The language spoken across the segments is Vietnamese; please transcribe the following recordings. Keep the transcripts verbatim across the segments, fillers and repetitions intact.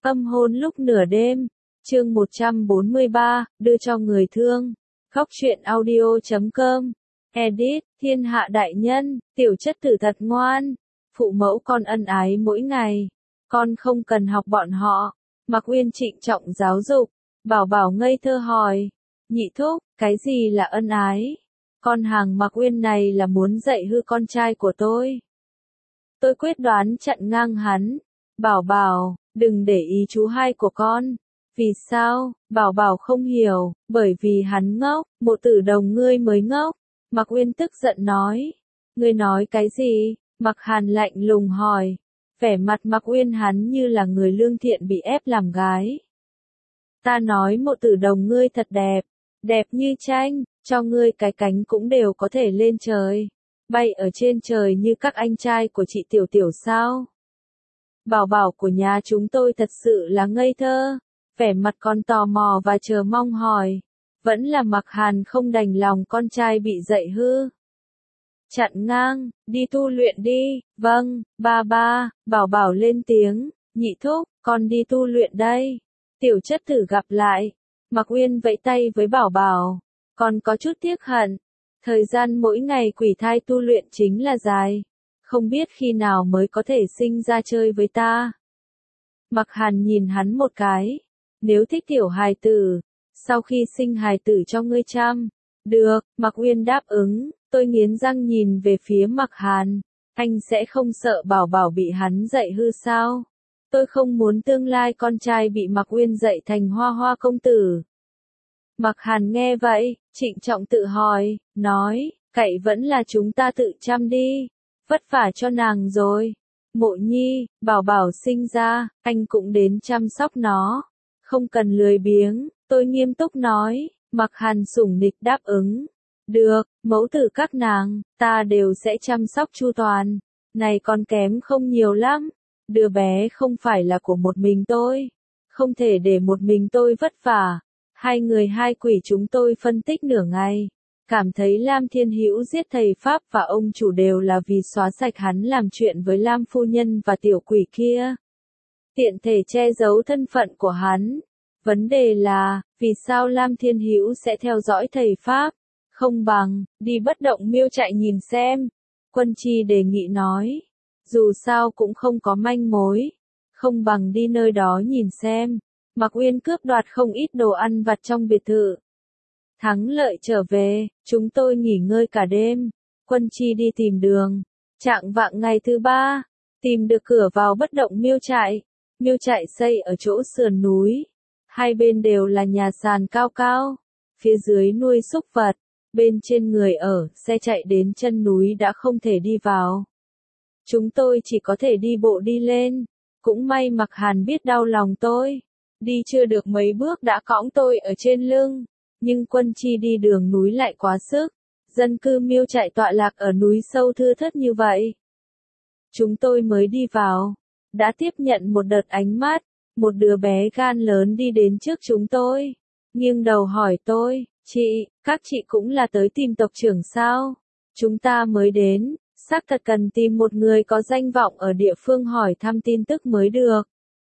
Âm hôn lúc nửa đêm, chương một trăm bốn mươi ba, đưa cho người thương. Góc truyện audio chấm com. Edit, thiên hạ đại nhân, tiểu chất tử thật ngoan. Phụ mẫu con ân ái mỗi ngày. Con không cần học bọn họ. Mạc Uyên trịnh trọng giáo dục. Bảo Bảo ngây thơ hỏi. Nhị thúc, cái gì là ân ái? Con hàng Mạc Uyên này là muốn dạy hư con trai của tôi. Tôi quyết đoán chặn ngang hắn. Bảo Bảo, đừng để ý chú hai của con. Vì sao? Bảo Bảo không hiểu, bởi vì hắn ngốc, Mộ Tử Đồng ngươi mới ngốc. Mạc Uyên tức giận nói. Ngươi nói cái gì? Mạc Hàn lạnh lùng hỏi. Vẻ mặt Mạc Uyên hắn như là người lương thiện bị ép làm gái. Ta nói Mộ Tử Đồng ngươi thật đẹp, đẹp như tranh, cho ngươi cái cánh cũng đều có thể lên trời. Bay ở trên trời như các anh trai của chị Tiểu Tiểu sao? Bảo Bảo của nhà chúng tôi thật sự là ngây thơ, vẻ mặt còn tò mò và chờ mong hỏi. Vẫn là Mạc Hàn không đành lòng con trai bị dạy hư. Chặn ngang, đi tu luyện đi. Vâng, ba ba. Bảo Bảo lên tiếng. Nhị thúc, con đi tu luyện đây. Tiểu chất tử gặp lại. Mạc Uyên vẫy tay với Bảo Bảo. Còn có chút tiếc hận. Thời gian mỗi ngày quỷ thai tu luyện chính là dài. Không biết khi nào mới có thể sinh ra chơi với ta. Mạc Hàn nhìn hắn một cái. Nếu thích tiểu hài tử, sau khi sinh hài tử cho ngươi chăm. Được, Mạc Uyên đáp ứng. Tôi nghiến răng nhìn về phía Mạc Hàn. Anh sẽ không sợ Bảo Bảo bị hắn dạy hư sao? Tôi không muốn tương lai con trai bị Mạc Uyên dạy thành hoa hoa công tử. Mạc Hàn nghe vậy, trịnh trọng tự hỏi, nói, cậy vẫn là chúng ta tự chăm đi. Vất vả cho nàng rồi. Mộ Nhi, Bảo Bảo sinh ra, anh cũng đến chăm sóc nó. Không cần lười biếng, tôi nghiêm túc nói. Mạc Hàn sủng nịch đáp ứng. Được, mẫu tử các nàng, ta đều sẽ chăm sóc chu toàn. Này còn kém không nhiều lắm. Đứa bé không phải là của một mình tôi. Không thể để một mình tôi vất vả. Hai người hai quỷ chúng tôi phân tích nửa ngày. Cảm thấy Lam Thiên Hữu giết thầy Pháp và ông chủ đều là vì xóa sạch hắn làm chuyện với Lam Phu Nhân và tiểu quỷ kia. Tiện thể che giấu thân phận của hắn. Vấn đề là, vì sao Lam Thiên Hữu sẽ theo dõi thầy Pháp? Không bằng, đi bất động miêu chạy nhìn xem. Quân Chi đề nghị nói. Dù sao cũng không có manh mối. Không bằng đi nơi đó nhìn xem. Mạc Uyên cướp đoạt không ít đồ ăn vặt trong biệt thự. Thắng lợi trở về, chúng tôi nghỉ ngơi cả đêm. Quân Chi đi tìm đường. Trạng vạng ngày thứ ba, tìm được cửa vào bất động miêu trại. Miêu trại xây ở chỗ sườn núi. Hai bên đều là nhà sàn cao cao. Phía dưới nuôi súc vật. Bên trên người ở, xe chạy đến chân núi đã không thể đi vào. Chúng tôi chỉ có thể đi bộ đi lên. Cũng may Mạc Hàn biết đau lòng tôi. Đi chưa được mấy bước đã cõng tôi ở trên lưng. Nhưng Quân Chi đi đường núi lại quá sức. Dân cư miêu trại tọa lạc ở núi sâu thưa thớt như vậy. Chúng tôi mới đi vào. Đã tiếp nhận một đợt ánh mắt. Một đứa bé gan lớn đi đến trước chúng tôi. Nghiêng đầu hỏi tôi. Chị, các chị cũng là tới tìm tộc trưởng sao? Chúng ta mới đến. Xác thật cần tìm một người có danh vọng ở địa phương hỏi thăm tin tức mới được.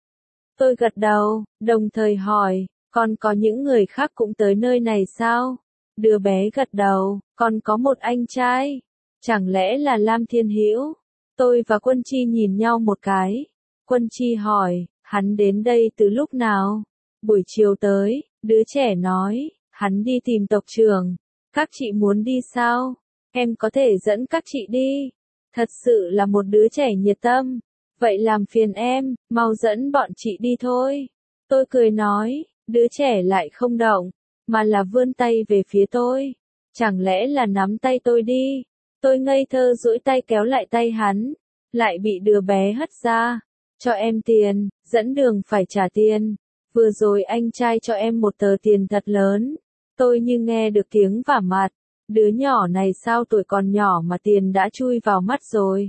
Tôi gật đầu, đồng thời hỏi, còn có những người khác cũng tới nơi này sao? Đứa bé gật đầu, còn có một anh trai. Chẳng lẽ là Lam Thiên Hữu? Tôi và Quân Chi nhìn nhau một cái. Quân Chi hỏi, hắn đến đây từ lúc nào? Buổi chiều tới, đứa trẻ nói, hắn đi tìm tộc trưởng. Các chị muốn đi sao? Em có thể dẫn các chị đi. Thật sự là một đứa trẻ nhiệt tâm. Vậy làm phiền em, mau dẫn bọn chị đi thôi. Tôi cười nói, đứa trẻ lại không động, mà là vươn tay về phía tôi. Chẳng lẽ là nắm tay tôi đi? Tôi ngây thơ duỗi tay kéo lại tay hắn, lại bị đứa bé hất ra. Cho em tiền, dẫn đường phải trả tiền. Vừa rồi anh trai cho em một tờ tiền thật lớn. Tôi như nghe được tiếng vả mặt. Đứa nhỏ này sao tuổi còn nhỏ mà tiền đã chui vào mắt rồi.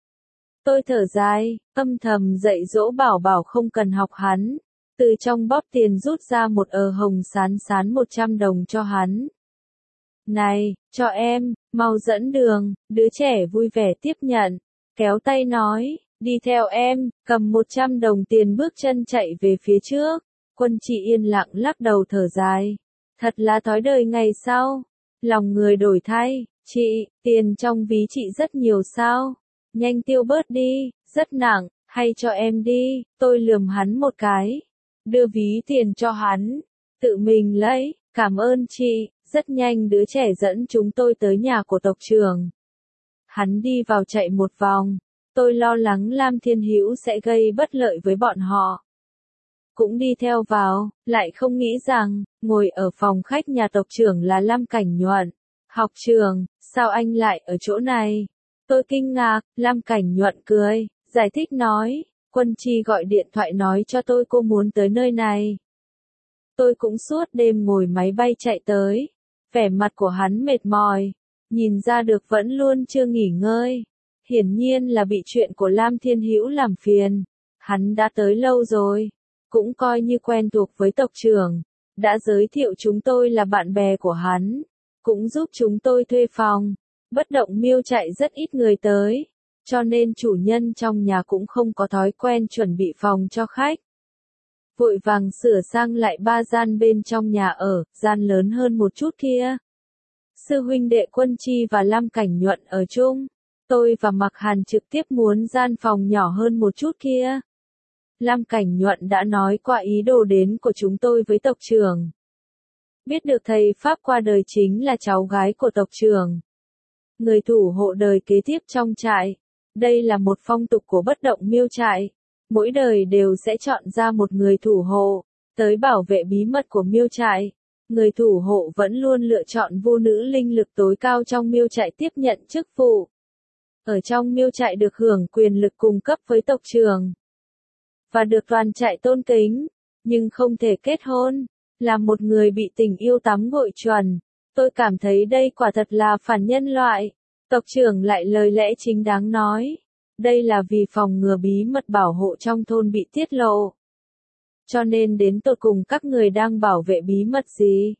Tôi thở dài, âm thầm dạy dỗ Bảo Bảo không cần học hắn. Từ trong bóp tiền rút ra một ờ hồng sán sán một trăm đồng cho hắn. Này, cho em, mau dẫn đường. Đứa trẻ vui vẻ tiếp nhận, kéo tay nói, Đi theo em, cầm một trăm đồng tiền bước chân chạy về phía trước. Quân Chi yên lặng lắc đầu thở dài. Thật là thói đời ngày sau. Lòng người đổi thay. Chị, tiền trong ví chị rất nhiều sao? Nhanh tiêu bớt đi, rất nặng, hay cho em đi. Tôi lườm hắn một cái. Đưa ví tiền cho hắn. Tự mình lấy, cảm ơn chị. Rất nhanh đứa trẻ dẫn chúng tôi tới nhà của tộc trưởng. Hắn đi vào chạy một vòng. Tôi lo lắng Lam Thiên Hữu sẽ gây bất lợi với bọn họ. Cũng đi theo vào, lại không nghĩ rằng, ngồi ở phòng khách nhà tộc trưởng là Lam Cảnh Nhuận. Học trưởng, sao anh lại ở chỗ này? Tôi kinh ngạc, Lam Cảnh Nhuận cười, giải thích nói, Quân Chi gọi điện thoại nói cho tôi cô muốn tới nơi này. Tôi cũng suốt đêm ngồi máy bay chạy tới. Vẻ mặt của hắn mệt mỏi, nhìn ra được vẫn luôn chưa nghỉ ngơi. Hiển nhiên là bị chuyện của Lam Thiên Hữu làm phiền. Hắn đã tới lâu rồi, cũng coi như quen thuộc với tộc trưởng, đã giới thiệu chúng tôi là bạn bè của hắn, cũng giúp chúng tôi thuê phòng. Bất động miêu chạy rất ít người tới, cho nên chủ nhân trong nhà cũng không có thói quen chuẩn bị phòng cho khách. Vội vàng sửa sang lại ba gian bên trong nhà ở, gian lớn hơn một chút kia. Sư huynh đệ Quân Chi và Lam Cảnh Nhuận ở chung. Tôi và Mạc Hàn trực tiếp muốn gian phòng nhỏ hơn một chút kia. Lam Cảnh Nhuận đã nói qua ý đồ đến của chúng tôi với tộc trưởng. Biết được thầy Pháp qua đời chính là cháu gái của tộc trưởng. Người thủ hộ đời kế tiếp trong trại. Đây là một phong tục của bất động miêu trại. Mỗi đời đều sẽ chọn ra một người thủ hộ, tới bảo vệ bí mật của miêu trại. Người thủ hộ vẫn luôn lựa chọn vô nữ linh lực tối cao trong miêu trại tiếp nhận chức vụ. Ở trong miêu trại được hưởng quyền lực cung cấp với tộc trưởng. Và được toàn trại tôn kính, nhưng không thể kết hôn. Là một người bị tình yêu tắm gội chuẩn. Tôi cảm thấy đây quả thật là phản nhân loại. Tộc trưởng lại lời lẽ chính đáng nói. Đây là vì phòng ngừa bí mật bảo hộ trong thôn bị tiết lộ. Cho nên đến tột cùng các người đang bảo vệ bí mật gì?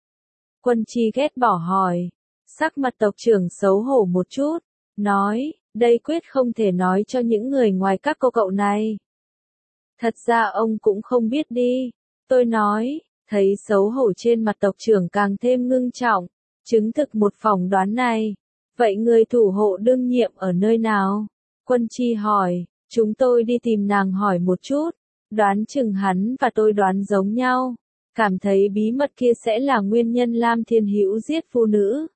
Quân Chi ghét bỏ hỏi. Sắc mặt tộc trưởng xấu hổ một chút. Nói, đây quyết không thể nói cho những người ngoài các cô cậu này. Thật ra ông cũng không biết đi. Tôi nói, thấy xấu hổ trên mặt tộc trưởng càng thêm ngưng trọng. Chứng thực một phỏng đoán này. Vậy người thủ hộ đương nhiệm ở nơi nào? Quân Chi hỏi, chúng tôi đi tìm nàng hỏi một chút. Đoán chừng hắn và tôi đoán giống nhau. Cảm thấy bí mật kia sẽ là nguyên nhân Lam Thiên Hữu giết phụ nữ.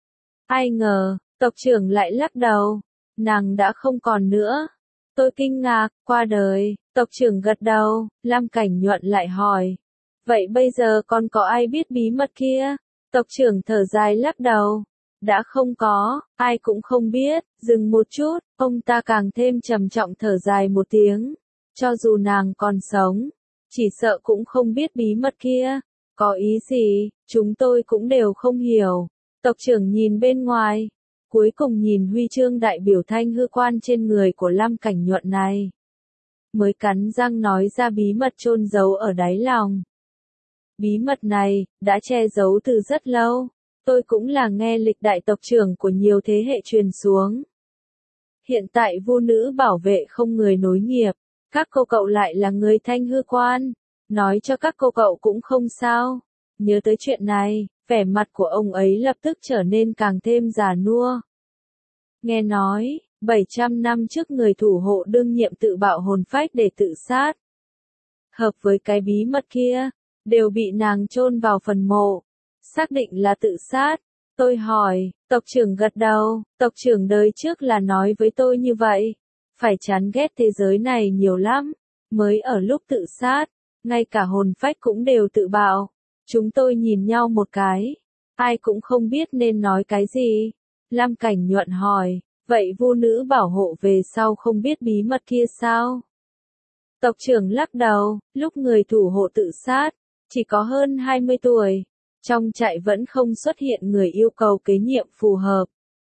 Ai ngờ, tộc trưởng lại lắc đầu. Nàng đã không còn nữa. Tôi kinh ngạc, qua đời. Tộc trưởng gật đầu, Lam Cảnh Nhuận lại hỏi. Vậy bây giờ còn có ai biết bí mật kia? Tộc trưởng thở dài lắc đầu. Đã không có, ai cũng không biết. Dừng một chút, ông ta càng thêm trầm trọng thở dài một tiếng. Cho dù nàng còn sống, chỉ sợ cũng không biết bí mật kia. Có ý gì, chúng tôi cũng đều không hiểu. Tộc trưởng nhìn bên ngoài, cuối cùng nhìn huy chương đại biểu thanh hư quan trên người của Lam Cảnh Nhuận này. Mới cắn răng nói ra bí mật chôn giấu ở đáy lòng. Bí mật này, đã che giấu từ rất lâu. Tôi cũng là nghe lịch đại tộc trưởng của nhiều thế hệ truyền xuống. Hiện tại vô nữ bảo vệ không người nối nghiệp. Các cô cậu lại là người thanh hư quan. Nói cho các cô cậu cũng không sao. Nhớ tới chuyện này, vẻ mặt của ông ấy lập tức trở nên càng thêm già nua. Nghe nói, bảy trăm năm trước người thủ hộ đương nhiệm tự bạo hồn phách để tự sát. Hợp với cái bí mật kia, đều bị nàng chôn vào phần mộ. Xác định là tự sát. Tôi hỏi, tộc trưởng gật đầu, tộc trưởng đời trước là nói với tôi như vậy. Phải chán ghét thế giới này nhiều lắm. Mới ở lúc tự sát, ngay cả hồn phách cũng đều tự bạo. Chúng tôi nhìn nhau một cái. Ai cũng không biết nên nói cái gì. Lam Cảnh Nhuận hỏi, vậy vô nữ bảo hộ về sau không biết bí mật kia sao? Tộc trưởng lắc đầu, lúc người thủ hộ tự sát, chỉ có hơn hai mươi tuổi. Trong trại vẫn không xuất hiện người yêu cầu kế nhiệm phù hợp.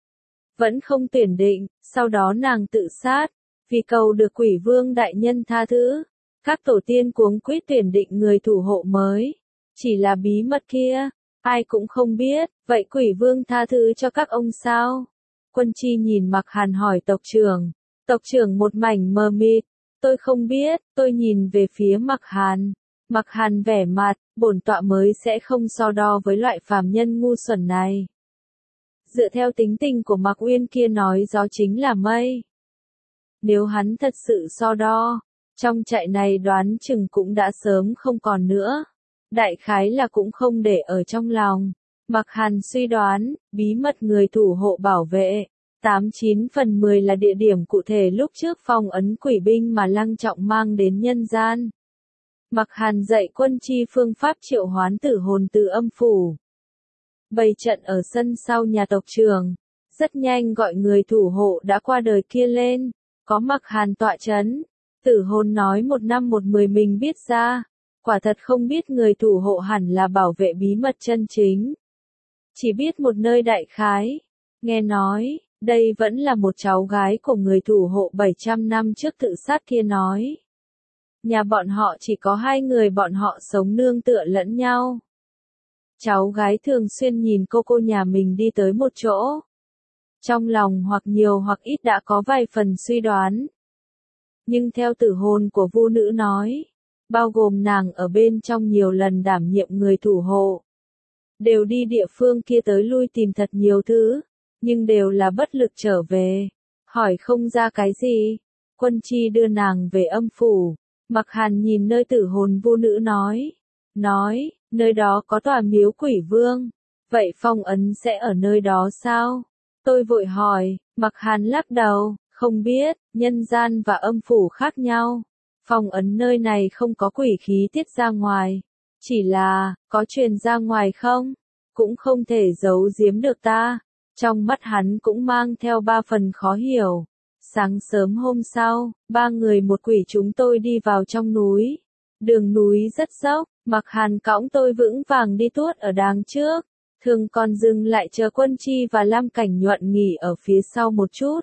Vẫn không tuyển định, sau đó nàng tự sát, vì cầu được quỷ vương đại nhân tha thứ. Các tổ tiên cuống quýt tuyển định người thủ hộ mới. Chỉ là bí mật kia, ai cũng không biết, vậy quỷ vương tha thứ cho các ông sao? Quân Chi nhìn Mạc Hàn hỏi tộc trưởng. Tộc trưởng một mảnh mờ mịt. Tôi không biết, tôi nhìn về phía Mạc Hàn. Mạc Hàn vẻ mặt, bổn tọa mới sẽ không so đo với loại phàm nhân ngu xuẩn này. Dựa theo tính tình của Mạc Uyên kia nói gió chính là mây. Nếu hắn thật sự so đo, trong trại này đoán chừng cũng đã sớm không còn nữa. Đại khái là cũng không để ở trong lòng. Mạc Hàn suy đoán, bí mật người thủ hộ bảo vệ. tám chín phần mười là địa điểm cụ thể lúc trước phong ấn quỷ binh mà Lăng Trọng mang đến nhân gian. Mạc Hàn dạy quân chi phương pháp triệu hoán tử hồn từ âm phủ. Bày trận ở sân sau nhà tộc trưởng. Rất nhanh gọi người thủ hộ đã qua đời kia lên. Có Mạc Hàn tọa chấn. Tử hồn nói một năm một mười mình biết ra. Quả thật không biết người thủ hộ hẳn là bảo vệ bí mật chân chính. Chỉ biết một nơi đại khái. Nghe nói, đây vẫn là một cháu gái của người thủ hộ bảy trăm năm trước tự sát kia nói. Nhà bọn họ chỉ có hai người bọn họ sống nương tựa lẫn nhau. Cháu gái thường xuyên nhìn cô cô nhà mình đi tới một chỗ. Trong lòng hoặc nhiều hoặc ít đã có vài phần suy đoán. Nhưng theo tử hồn của vu nữ nói, bao gồm nàng ở bên trong nhiều lần đảm nhiệm người thủ hộ. Đều đi địa phương kia tới lui tìm thật nhiều thứ, nhưng đều là bất lực trở về. Hỏi không ra cái gì. Quân chi đưa nàng về âm phủ. Mạc Hàn nhìn nơi tử hồn vu nữ nói. Nói, nơi đó có tòa miếu quỷ vương. Vậy phong ấn sẽ ở nơi đó sao? Tôi vội hỏi, Mạc Hàn lắc đầu, không biết, nhân gian và âm phủ khác nhau. Phong ấn nơi này không có quỷ khí tiết ra ngoài. Chỉ là, có truyền ra ngoài không? Cũng không thể giấu giếm được ta. Trong mắt hắn cũng mang theo ba phần khó hiểu. Sáng sớm hôm sau, ba người một quỷ chúng tôi đi vào trong núi. Đường núi rất dốc, Mạc Hàn cõng tôi vững vàng đi tuốt ở đàng trước. Thường còn dừng lại chờ Quân Chi và Lam Cảnh Nhuận nghỉ ở phía sau một chút.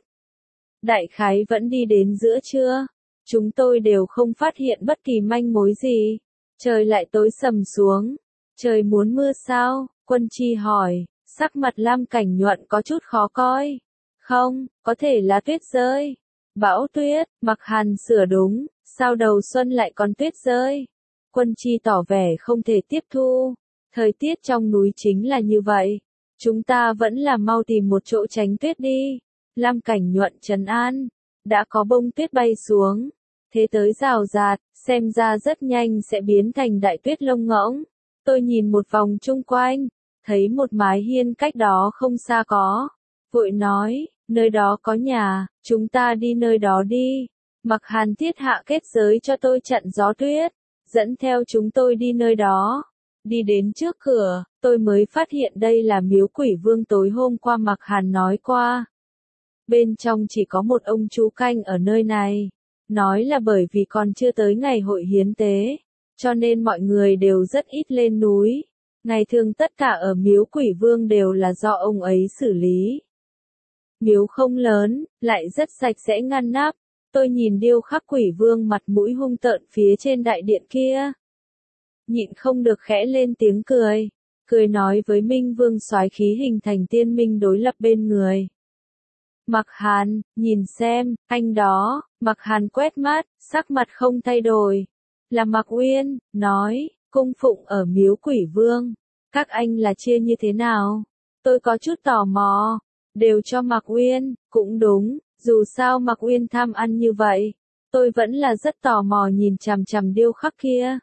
Đại khái vẫn đi đến giữa trưa. Chúng tôi đều không phát hiện bất kỳ manh mối gì. Trời lại tối sầm xuống. Trời muốn mưa sao? Quân Chi hỏi. Sắc mặt Lam Cảnh Nhuận có chút khó coi. Không, có thể là tuyết rơi. Bão tuyết, Mạc Hàn sửa đúng. Sao đầu xuân lại còn tuyết rơi? Quân Chi tỏ vẻ không thể tiếp thu. Thời tiết trong núi chính là như vậy. Chúng ta vẫn là mau tìm một chỗ tránh tuyết đi. Lam Cảnh Nhuận trấn an. Đã có bông tuyết bay xuống. Thế tới rào rạt, xem ra rất nhanh sẽ biến thành đại tuyết lông ngỗng. Tôi nhìn một vòng chung quanh. Thấy một mái hiên cách đó không xa có. Vội nói, nơi đó có nhà, chúng ta đi nơi đó đi. Mạc Hàn thiết hạ kết giới cho tôi chặn gió tuyết. Dẫn theo chúng tôi đi nơi đó. Đi đến trước cửa, tôi mới phát hiện đây là miếu quỷ vương tối hôm qua Mạc Hàn nói qua. Bên trong chỉ có một ông chú canh ở nơi này. Nói là bởi vì còn chưa tới ngày hội hiến tế, cho nên mọi người đều rất ít lên núi. Ngày thường tất cả ở miếu quỷ vương đều là do ông ấy xử lý. Miếu không lớn, lại rất sạch sẽ ngăn nắp. Tôi nhìn điêu khắc quỷ vương mặt mũi hung tợn phía trên đại điện kia. Nhịn không được khẽ lên tiếng cười. Cười nói với Minh Vương soái khí hình thành tiên minh đối lập bên người. Mạc Hàn, nhìn xem, anh đó. Mạc Hàn quét mắt, sắc mặt không thay đổi. Là Mạc Uyên, nói, cung phụng ở miếu quỷ vương. Các anh là chia như thế nào? Tôi có chút tò mò. Đều cho Mạc Uyên, cũng đúng, dù sao Mạc Uyên tham ăn như vậy. Tôi vẫn là rất tò mò nhìn chằm chằm điêu khắc kia.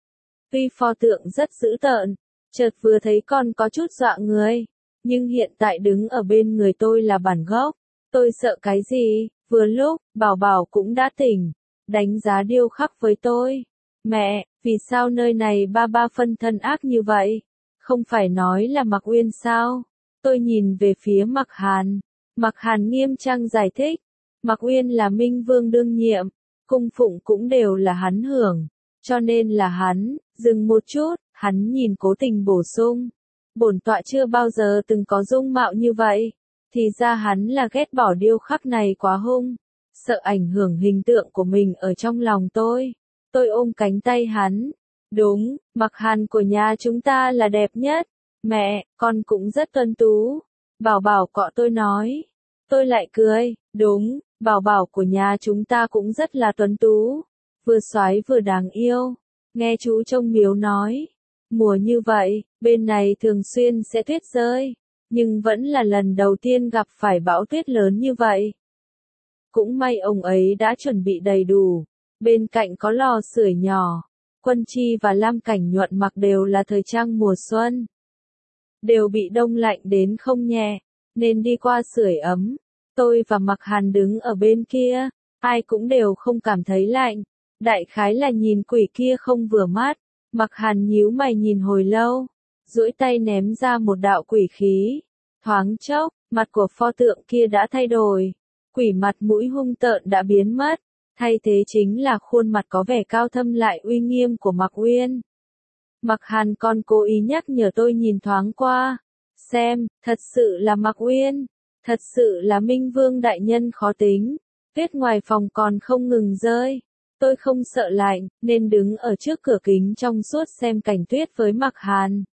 Tuy pho tượng rất dữ tợn, chợt vừa thấy con có chút dọa người. Nhưng hiện tại đứng ở bên người tôi là bản gốc. Tôi sợ cái gì? Vừa lúc, Bảo Bảo cũng đã tỉnh. Đánh giá điêu khắc với tôi. Mẹ, vì sao nơi này ba ba phân thân ác như vậy? Không phải nói là Mạc Uyên sao? Tôi nhìn về phía Mạc Hàn. Mạc Hàn nghiêm trang giải thích. Mạc Uyên là Minh Vương đương nhiệm. Cung phụng cũng đều là hắn hưởng. Cho nên là hắn. Dừng một chút, hắn nhìn cố tình bổ sung. Bổn tọa chưa bao giờ từng có dung mạo như vậy. Thì ra hắn là ghét bỏ điêu khắc này quá hung. Sợ ảnh hưởng hình tượng của mình ở trong lòng tôi. Tôi ôm cánh tay hắn. Đúng, Mạc Hàn của nhà chúng ta là đẹp nhất. Mẹ, con cũng rất tuấn tú. Bảo Bảo cọ tôi nói. Tôi lại cười. Đúng, Bảo bảo của nhà chúng ta cũng rất là tuấn tú, vừa xoái vừa đáng yêu. Nghe chú trong miếu nói, mùa như vậy, bên này thường xuyên sẽ tuyết rơi, nhưng vẫn là lần đầu tiên gặp phải bão tuyết lớn như vậy. Cũng may ông ấy đã chuẩn bị đầy đủ, bên cạnh có lò sưởi nhỏ. Quân Chi và Lam Cảnh Nhuận mặc đều là thời trang mùa xuân. Đều bị đông lạnh đến không nhẹ, nên đi qua sưởi ấm. Tôi và Mặc Hàn đứng ở bên kia, ai cũng đều không cảm thấy lạnh. Đại khái là nhìn quỷ kia không vừa mắt. Mặc Hàn nhíu mày nhìn hồi lâu, duỗi tay ném ra một đạo quỷ khí. Thoáng chốc, mặt của pho tượng kia đã thay đổi. Quỷ mặt mũi hung tợn đã biến mất. Thay thế chính là khuôn mặt có vẻ cao thâm lại uy nghiêm của Mạc Uyên. Mặc Hàn còn cố ý nhắc nhở tôi nhìn thoáng qua. Xem, thật sự là Mạc Uyên. Thật sự là Minh Vương đại nhân khó tính. Tuyết ngoài phòng còn không ngừng rơi. Tôi không sợ lạnh, nên đứng ở trước cửa kính trong suốt xem cảnh tuyết với Mạc Hàn.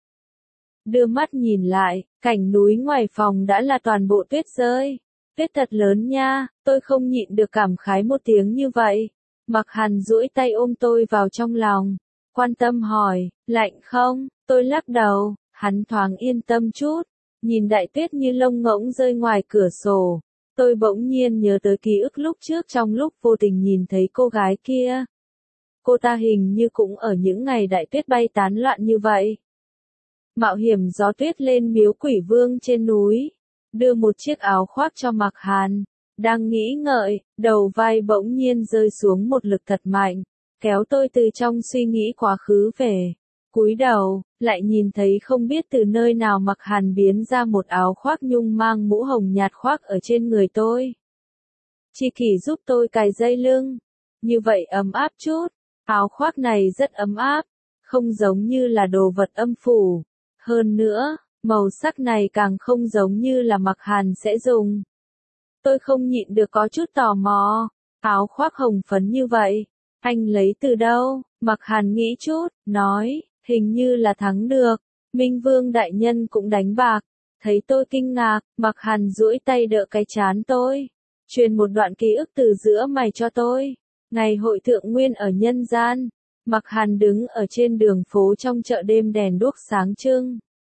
Đưa mắt nhìn lại, cảnh núi ngoài phòng đã là toàn bộ tuyết rơi. Tuyết thật lớn nha, tôi không nhịn được cảm khái một tiếng như vậy. Mạc Hàn duỗi tay ôm tôi vào trong lòng, quan tâm hỏi, lạnh không? Tôi lắc đầu, hắn thoáng yên tâm chút, nhìn đại tuyết như lông ngỗng rơi ngoài cửa sổ. Tôi bỗng nhiên nhớ tới ký ức lúc trước trong lúc vô tình nhìn thấy cô gái kia. Cô ta hình như cũng ở những ngày đại tuyết bay tán loạn như vậy. Mạo hiểm gió tuyết lên miếu quỷ vương trên núi. Đưa một chiếc áo khoác cho Mạc Hàn, đang nghĩ ngợi, đầu vai bỗng nhiên rơi xuống một lực thật mạnh, kéo tôi từ trong suy nghĩ quá khứ về. Cúi đầu, lại nhìn thấy không biết từ nơi nào Mạc Hàn biến ra một áo khoác nhung mang mũ hồng nhạt khoác ở trên người tôi. Chi Kỷ giúp tôi cài dây lưng, như vậy ấm áp chút, áo khoác này rất ấm áp, không giống như là đồ vật âm phủ. Hơn nữa, màu sắc này càng không giống như là Mạc Hàn sẽ dùng. Tôi không nhịn được có chút tò mò, áo khoác hồng phấn như vậy, anh lấy từ đâu? Mạc Hàn nghĩ chút, nói, hình như là thắng được, Minh Vương đại nhân cũng đánh bạc. Thấy tôi kinh ngạc, Mạc Hàn duỗi tay đỡ cái trán tôi, truyền một đoạn ký ức từ giữa mày cho tôi. Ngày hội thượng nguyên ở nhân gian, Mạc Hàn đứng ở trên đường phố trong chợ đêm đèn đuốc sáng trưng.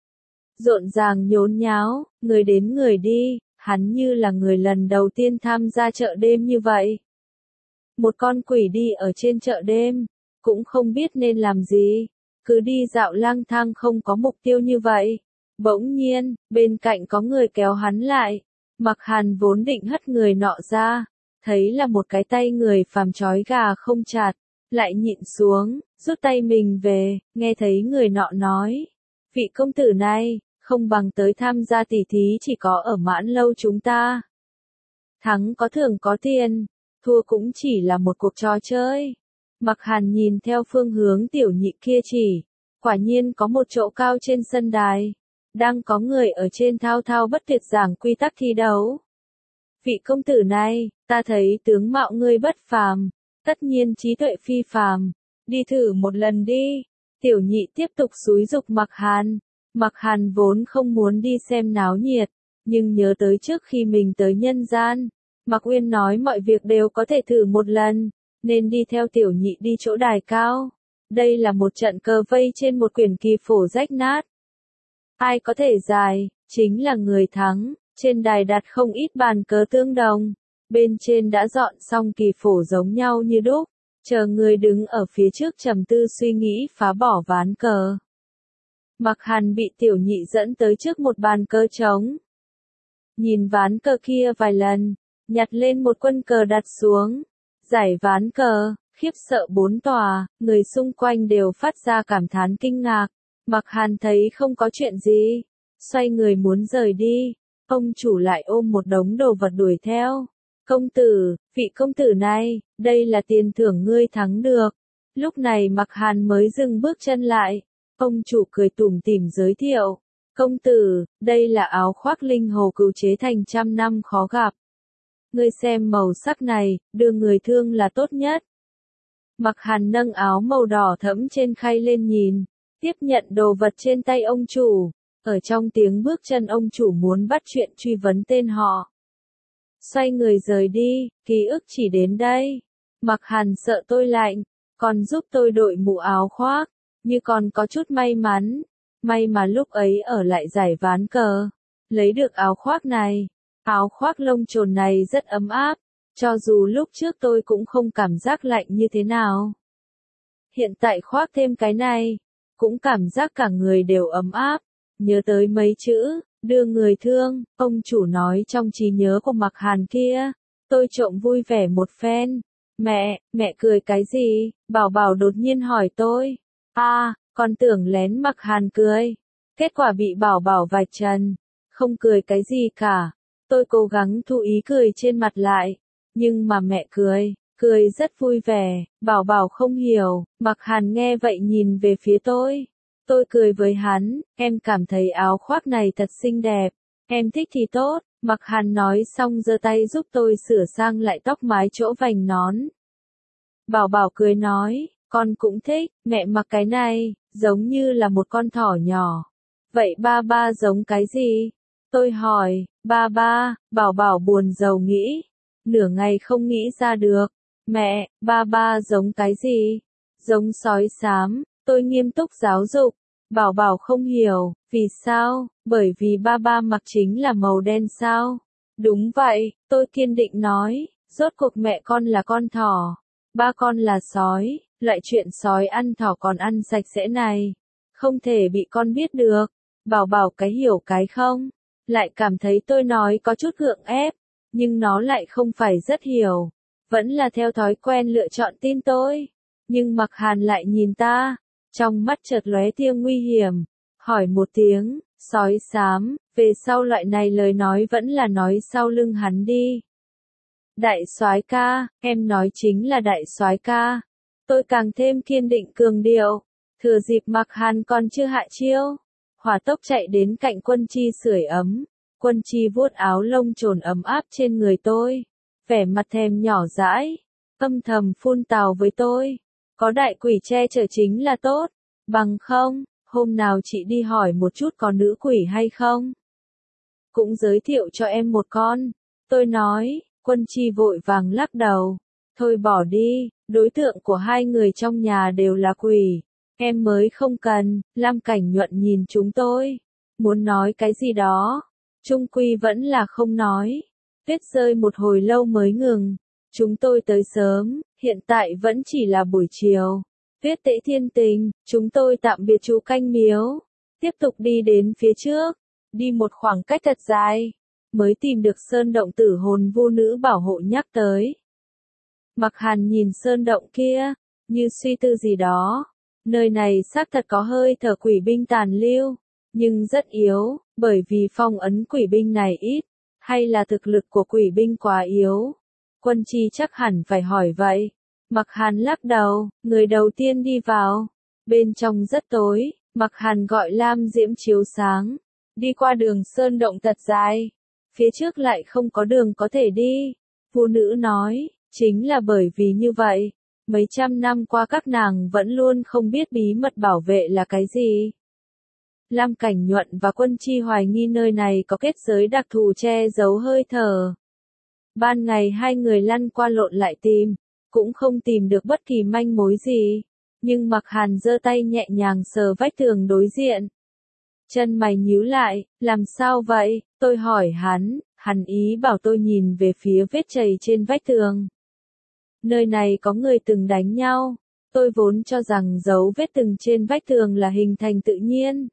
Rộn ràng nhốn nháo, người đến người đi, hắn như là người lần đầu tiên tham gia chợ đêm như vậy. Một con quỷ đi ở trên chợ đêm, cũng không biết nên làm gì, cứ đi dạo lang thang không có mục tiêu như vậy. Bỗng nhiên, bên cạnh có người kéo hắn lại, Mạc Hàn vốn định hất người nọ ra, thấy là một cái tay người phàm trói gà không chặt, lại nhịn xuống, rút tay mình về, nghe thấy người nọ nói, vị công tử này, không bằng tới tham gia tỷ thí chỉ có ở Mãn Lâu chúng ta. Thắng có thưởng có tiền, thua cũng chỉ là một cuộc trò chơi. Mạc Hàn nhìn theo phương hướng tiểu nhị kia chỉ, quả nhiên có một chỗ cao trên sân đài, đang có người ở trên thao thao bất tuyệt giảng quy tắc thi đấu. Vị công tử này, ta thấy tướng mạo ngươi bất phàm, tất nhiên trí tuệ phi phàm, đi thử một lần đi. Tiểu nhị tiếp tục xúi giục Mạc Hàn. Mạc Hàn vốn không muốn đi xem náo nhiệt, nhưng nhớ tới trước khi mình tới nhân gian, Mạc Uyên nói mọi việc đều có thể thử một lần, nên đi theo tiểu nhị đi chỗ đài cao. Đây là một trận cờ vây trên một quyển kỳ phổ rách nát. Ai có thể giải, chính là người thắng. Trên đài đặt không ít bàn cờ tương đồng, bên trên đã dọn xong kỳ phổ giống nhau như đúc, chờ người đứng ở phía trước trầm tư suy nghĩ phá bỏ ván cờ. Mạc Hàn bị tiểu nhị dẫn tới trước một bàn cờ trống. Nhìn ván cờ kia vài lần, nhặt lên một quân cờ đặt xuống, giải ván cờ, khiếp sợ bốn tòa, người xung quanh đều phát ra cảm thán kinh ngạc. Mạc Hàn thấy không có chuyện gì, xoay người muốn rời đi, ông chủ lại ôm một đống đồ vật đuổi theo. Công tử, vị công tử này, đây là tiền thưởng ngươi thắng được. Lúc này Mạc Hàn mới dừng bước chân lại. Ông chủ cười tủm tỉm giới thiệu. Công tử, đây là áo khoác linh hồ cừu chế thành trăm năm khó gặp. Ngươi xem màu sắc này, đưa người thương là tốt nhất. Mạc Hàn nâng áo màu đỏ thẫm trên khay lên nhìn, tiếp nhận đồ vật trên tay ông chủ. Ở trong tiếng bước chân ông chủ muốn bắt chuyện truy vấn tên họ. xoay người rời đi, ký ức chỉ đến đây. Mặc Hàn sợ tôi lạnh, còn giúp tôi đội mũ áo khoác, như còn có chút may mắn. May mà lúc ấy ở lại giải ván cờ, lấy được áo khoác này. Áo khoác lông trồn này rất ấm áp, cho dù lúc trước tôi cũng không cảm giác lạnh như thế nào. Hiện tại khoác thêm cái này, cũng cảm giác cả người đều ấm áp. Nhớ tới mấy chữ, đưa người thương, ông chủ nói trong trí nhớ của Mặc Hàn kia. Tôi trộm vui vẻ một phen. Mẹ, mẹ cười cái gì? Bảo Bảo đột nhiên hỏi tôi. À, con tưởng lén Mặc Hàn cười. Kết quả bị Bảo Bảo vạch trần. Không cười cái gì cả. Tôi cố gắng thu ý cười trên mặt lại. Nhưng mà mẹ cười, cười rất vui vẻ. Bảo Bảo không hiểu. Mặc Hàn nghe vậy nhìn về phía tôi. Tôi cười với hắn, em cảm thấy áo khoác này thật xinh đẹp. Em thích thì tốt. Mặc Hàn nói xong giơ tay giúp tôi sửa sang lại tóc mái chỗ vành nón. Bảo Bảo cười nói, con cũng thích, mẹ mặc cái này, giống như là một con thỏ nhỏ. Vậy ba ba giống cái gì? Tôi hỏi, ba ba, Bảo Bảo buồn rầu nghĩ. Nửa ngày không nghĩ ra được. Mẹ, ba ba giống cái gì? Giống sói xám, tôi nghiêm túc giáo dục. Bảo Bảo không hiểu, vì sao? Bởi vì ba ba mặc chính là màu đen sao? Đúng vậy, tôi kiên định nói, rốt cuộc mẹ con là con thỏ, ba con là sói, loại chuyện sói ăn thỏ còn ăn sạch sẽ này, không thể bị con biết được. Bảo Bảo cái hiểu cái không, lại cảm thấy tôi nói có chút gượng ép, nhưng nó lại không phải rất hiểu, vẫn là theo thói quen lựa chọn tin tôi. Nhưng Mặc Hàn lại nhìn ta, trong mắt chợt lóe tia nguy hiểm, hỏi một tiếng, sói xám, về sau loại này lời nói vẫn là nói sau lưng hắn đi. Đại soái ca, em nói chính là đại soái ca. Tôi càng thêm kiên định cường điệu, thừa dịp Mặc Hàn còn chưa hạ chiêu, hỏa tốc chạy đến cạnh Quân Chi sưởi ấm. Quân Chi vuốt áo lông trồn ấm áp trên người tôi, vẻ mặt thèm nhỏ dãi, âm thầm phun tào với tôi. Có đại quỷ che chở chính là tốt, bằng không, hôm nào chị đi hỏi một chút có nữ quỷ hay không. Cũng giới thiệu cho em một con. Tôi nói, Quân Chi vội vàng lắc đầu. Thôi bỏ đi, đối tượng của hai người trong nhà đều là quỷ. Em mới không cần. Lam Cảnh Nhuận nhìn chúng tôi, muốn nói cái gì đó. Trung quy vẫn là không nói. Tuyết rơi một hồi lâu mới ngừng. Chúng tôi tới sớm, hiện tại vẫn chỉ là buổi chiều. Tuyết tễ thiên tình, chúng tôi tạm biệt chú canh miếu. Tiếp tục đi đến phía trước. Đi một khoảng cách thật dài, mới tìm được sơn động tử hồn vô nữ bảo hộ nhắc tới. Mặc Hàn nhìn sơn động kia, như suy tư gì đó. Nơi này xác thật có hơi thở quỷ binh tàn lưu, nhưng rất yếu, bởi vì phong ấn quỷ binh này ít, hay là thực lực của quỷ binh quá yếu. Quân Chi chắc hẳn phải hỏi vậy. Mặc Hàn lắc đầu, người đầu tiên đi vào. Bên trong rất tối, Mặc Hàn gọi lam diễm chiếu sáng. Đi qua đường sơn động thật dài. Phía trước lại không có đường có thể đi. Phụ nữ nói, chính là bởi vì như vậy. Mấy trăm năm qua các nàng vẫn luôn không biết bí mật bảo vệ là cái gì. Lam Cảnh Nhuận và Quân Chi hoài nghi nơi này có kết giới đặc thù che giấu hơi thở. Ban ngày hai người lăn qua lộn lại tìm, cũng không tìm được bất kỳ manh mối gì. Nhưng Mặc Hàn giơ tay nhẹ nhàng sờ vách tường đối diện. Chân mày nhíu lại, làm sao vậy? Tôi hỏi hắn, hắn ý bảo tôi nhìn về phía vết chày trên vách tường. Nơi này có người từng đánh nhau. Tôi vốn cho rằng dấu vết từng trên vách tường là hình thành tự nhiên.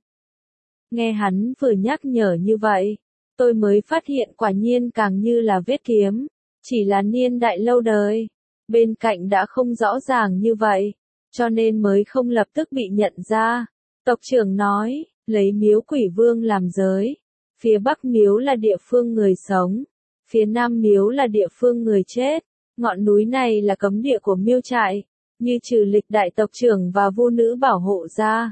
Nghe hắn vừa nhắc nhở như vậy, tôi mới phát hiện quả nhiên càng như là vết kiếm, chỉ là niên đại lâu đời. Bên cạnh đã không rõ ràng như vậy, cho nên mới không lập tức bị nhận ra. Tộc trưởng nói, lấy miếu quỷ vương làm giới. Phía bắc miếu là địa phương người sống, phía nam miếu là địa phương người chết. Ngọn núi này là cấm địa của miêu trại, như trừ lịch đại tộc trưởng và vu nữ bảo hộ ra.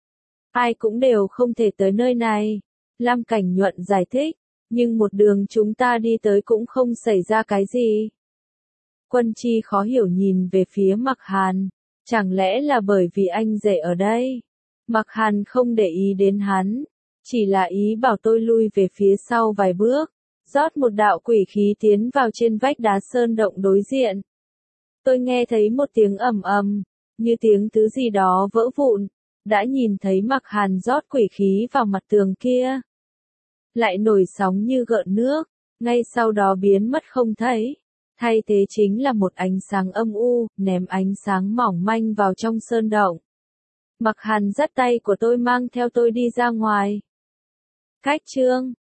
Ai cũng đều không thể tới nơi này. Lam Cảnh Nhuận giải thích, nhưng một đường chúng ta đi tới cũng không xảy ra cái gì. Quân Chi khó hiểu nhìn về phía Mặc Hàn, chẳng lẽ là bởi vì anh rể ở đây? Mặc Hàn không để ý đến hắn, chỉ là ý bảo tôi lui về phía sau vài bước. rót một đạo quỷ khí tiến vào trên vách đá sơn động đối diện. Tôi nghe thấy một tiếng ầm ầm, như tiếng thứ gì đó vỡ vụn, đã nhìn thấy Mạc Hàn rót quỷ khí vào mặt tường kia. Lại nổi sóng như gợn nước, ngay sau đó biến mất không thấy. Thay thế chính là một ánh sáng âm u, ném ánh sáng mỏng manh vào trong sơn động. Mạc Hàn dắt tay của tôi mang theo tôi đi ra ngoài. Cách chương